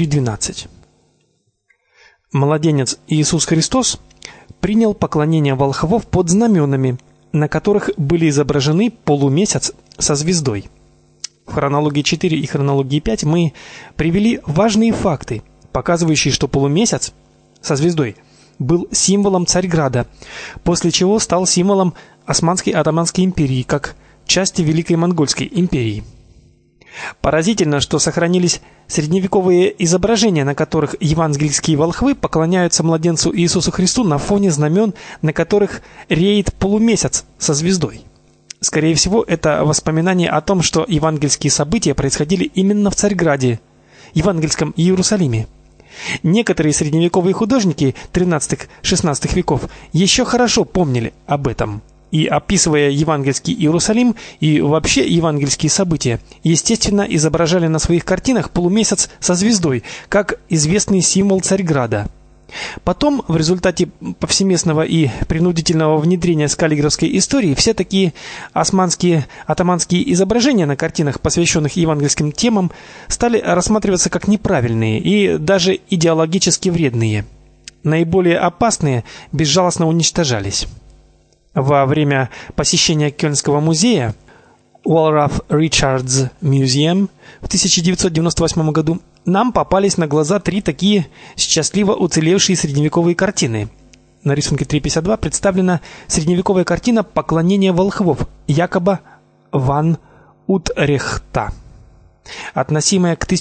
3:12. Младенец Иисус Христос принял поклонение волхвов под знаменами, на которых были изображены полумесяц со звездой. В хронологии 4 и хронологии 5 мы привели важные факты, показывающие, что полумесяц со звездой был символом Царьграда, после чего стал символом Османской Отtomанской империи как части Великой Монгольской империи. Поразительно, что сохранились средневековые изображения, на которых евангельские волхвы поклоняются младенцу Иисусу Христу на фоне знамен, на которых реет полумесяц со звездой. Скорее всего, это воспоминание о том, что евангельские события происходили именно в Царьграде, евангельском Иерусалиме. Некоторые средневековые художники XIII-XVI веков еще хорошо помнили об этом. И, описывая евангельский Иерусалим и вообще евангельские события, естественно, изображали на своих картинах полумесяц со звездой, как известный символ Царьграда. Потом, в результате повсеместного и принудительного внедрения с каллиграфской истории, все такие османские, оттоманские изображения на картинах, посвященных евангельским темам, стали рассматриваться как неправильные и даже идеологически вредные. Наиболее опасные безжалостно уничтожались. Во время посещения Кёльнского музея Wallraf Richards Museum в 1998 году нам попались на глаза 3 такие счастливо уцелевшие средневековые картины. На рисунке 3.52 представлена средневековая картина «Поклонение волхвов» Якоба ван Утрехта, относимая к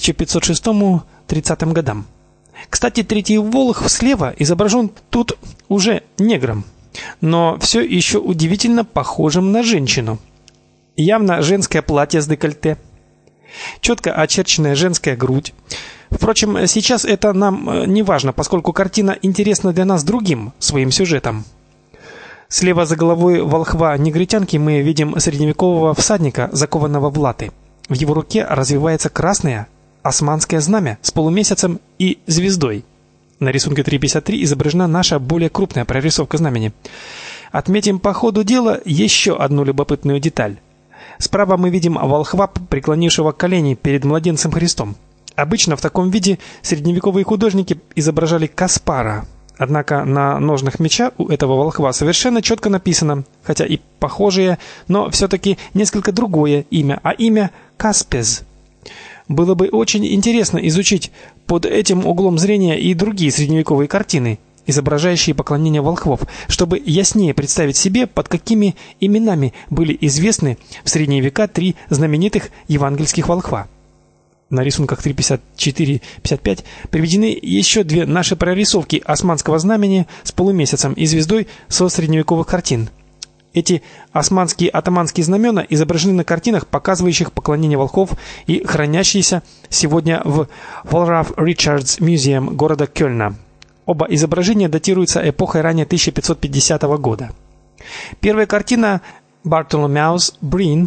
1506-30 годам. Кстати, третий волхв слева изображен тут уже негром, но все еще удивительно похожим на женщину. Явно женское платье с декольте, четко очерченная женская грудь. Впрочем, сейчас это нам не важно, поскольку картина интересна для нас другим своим сюжетом. Слева за головой волхва-негритянки мы видим средневекового всадника, закованного в латы. В его руке развивается красное османское знамя с полумесяцем и звездой. На рисунке 3.53 изображена наша более крупная прорисовка знамени. Отметим по ходу дела еще одну любопытную деталь. Справа мы видим волхва, преклонившего колени перед младенцем Христом. Обычно в таком виде средневековые художники изображали Каспара. Однако на ножнах меча у этого волхва совершенно четко написано, хотя и похожее, но все-таки несколько другое имя, а имя Каспез. Было бы очень интересно изучить под этим углом зрения и другие средневековые картины, изображающие поклонение волхвов, чтобы яснее представить себе, под какими именами были известны в средние века 3 знаменитых евангельских волхва. На рисунках 3.54-55 приведены еще 2 наши прорисовки османского знамени с полумесяцем и звездой со средневековых картин. Эти османские оттоманские знамена изображены на картинах, показывающих поклонение волхвов и хранящиеся сегодня в Wallraf Richards Museum города Кёльна. Оба изображения датируются эпохой ранее 1550 года. Первая картина Bartholomeus Breen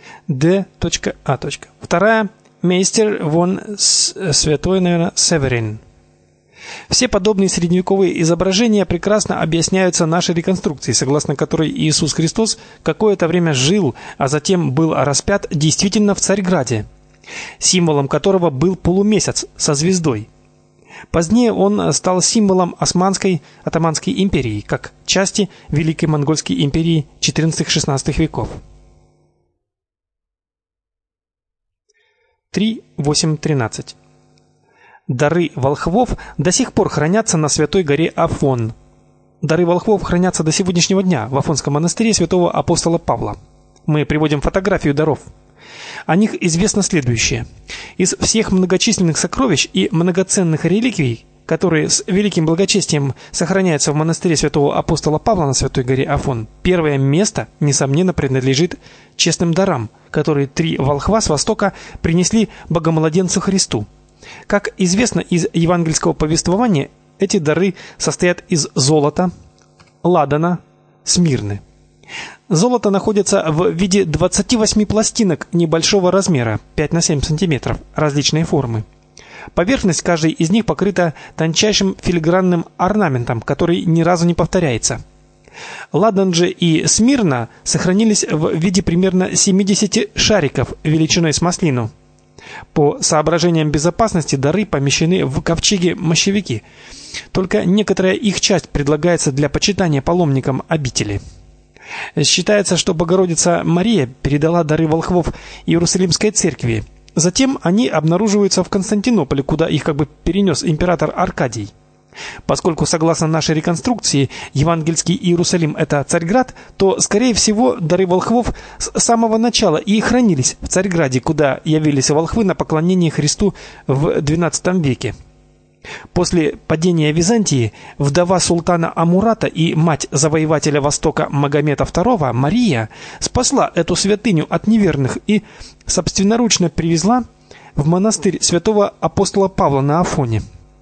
D.A. Вторая Мейстер вон Святой, наверное, Северин. Все подобные средневековые изображения прекрасно объясняются нашей реконструкцией, согласно которой Иисус Христос какое-то время жил, а затем был распят действительно в Царьграде, символом которого был полумесяц со звездой. Позднее он стал символом Османской Оттоманской империи, как части Великой Монгольской империи XIV-XVI веков. 3.8.13. Дары волхвов до сих пор хранятся на Святой горе Афон. Дары волхвов хранятся до сегодняшнего дня в Афонском монастыре святого апостола Павла. Мы приводим фотографию даров. О них известно следующее. Из всех многочисленных сокровищ и многоценных реликвий, которые с великим благочестием сохраняются в монастыре святого апостола Павла на Святой горе Афон, первое место, несомненно, принадлежит честным дарам, которые 3 волхва с востока принесли Богомладенцу Христу. Как известно из евангельского повествования, эти дары состоят из золота, ладана, смирны. Золото находится в виде 28 пластинок небольшого размера, 5 на 7 см, различной формы. Поверхность каждой из них покрыта тончайшим филигранным орнаментом, который ни разу не повторяется. Ладан же и смирна сохранились в виде примерно 70 шариков величиной с маслину. По соображениям безопасности дары помещены в ковчеги-мощевики. Только некоторая их часть предлагается для почитания паломникам обители. Считается, что Богородица Мария передала дары волхвов Иерусалимской церкви. Затем они обнаруживаются в Константинополе, куда их перенес император Аркадий. Поскольку, согласно нашей реконструкции, евангельский Иерусалим это Царьград, то, скорее всего, дары волхвов с самого начала и хранились в Царьграде, куда явились волхвы на поклонение Христу в XII веке. После падения Византии вдова султана Амурата и мать завоевателя Востока Магомета II Мария спасла эту святыню от неверных и собственноручно привезла в монастырь святого апостола Павла на Афоне.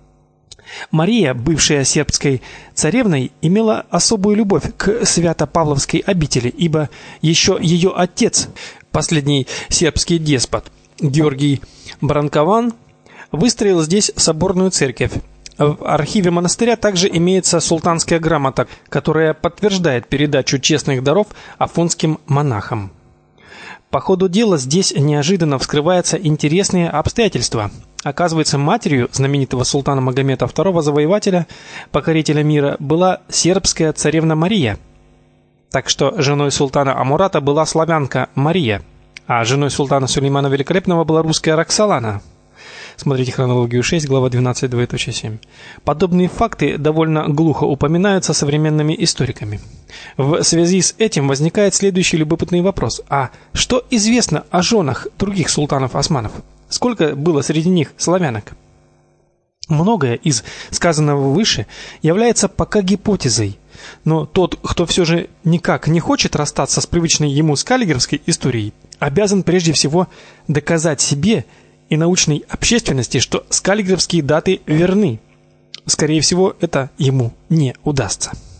Мария, бывшая сербской царевной, имела особую любовь к Свято-Павловской обители, ибо еще ее отец, последний сербский деспот Георгий Бранкован, выстроил здесь соборную церковь. В архиве монастыря также имеется султанская грамота, которая подтверждает передачу честных даров афонским монахам. По ходу дела здесь неожиданно вскрываются интересные обстоятельства. Оказывается, матерью знаменитого султана Магомета II завоевателя, покорителя мира, была сербская царевна Мария. Так что женой султана Амурата была славянка Мария, а женой султана Сулеймана Великолепного была русская Роксолана. Смотрите хронологию 6, глава 12, 2.7. Подобные факты довольно глухо упоминаются современными историками. В связи с этим возникает следующий любопытный вопрос. А что известно о женах других султанов-османов? Сколько было среди них славянок? Многое из сказанного выше является пока гипотезой. Но тот, кто все же никак не хочет расстаться с привычной ему скаллигеровской историей, обязан прежде всего доказать себе и научной общественности, что скаллигеровские даты верны. Скорее всего, это ему не удастся.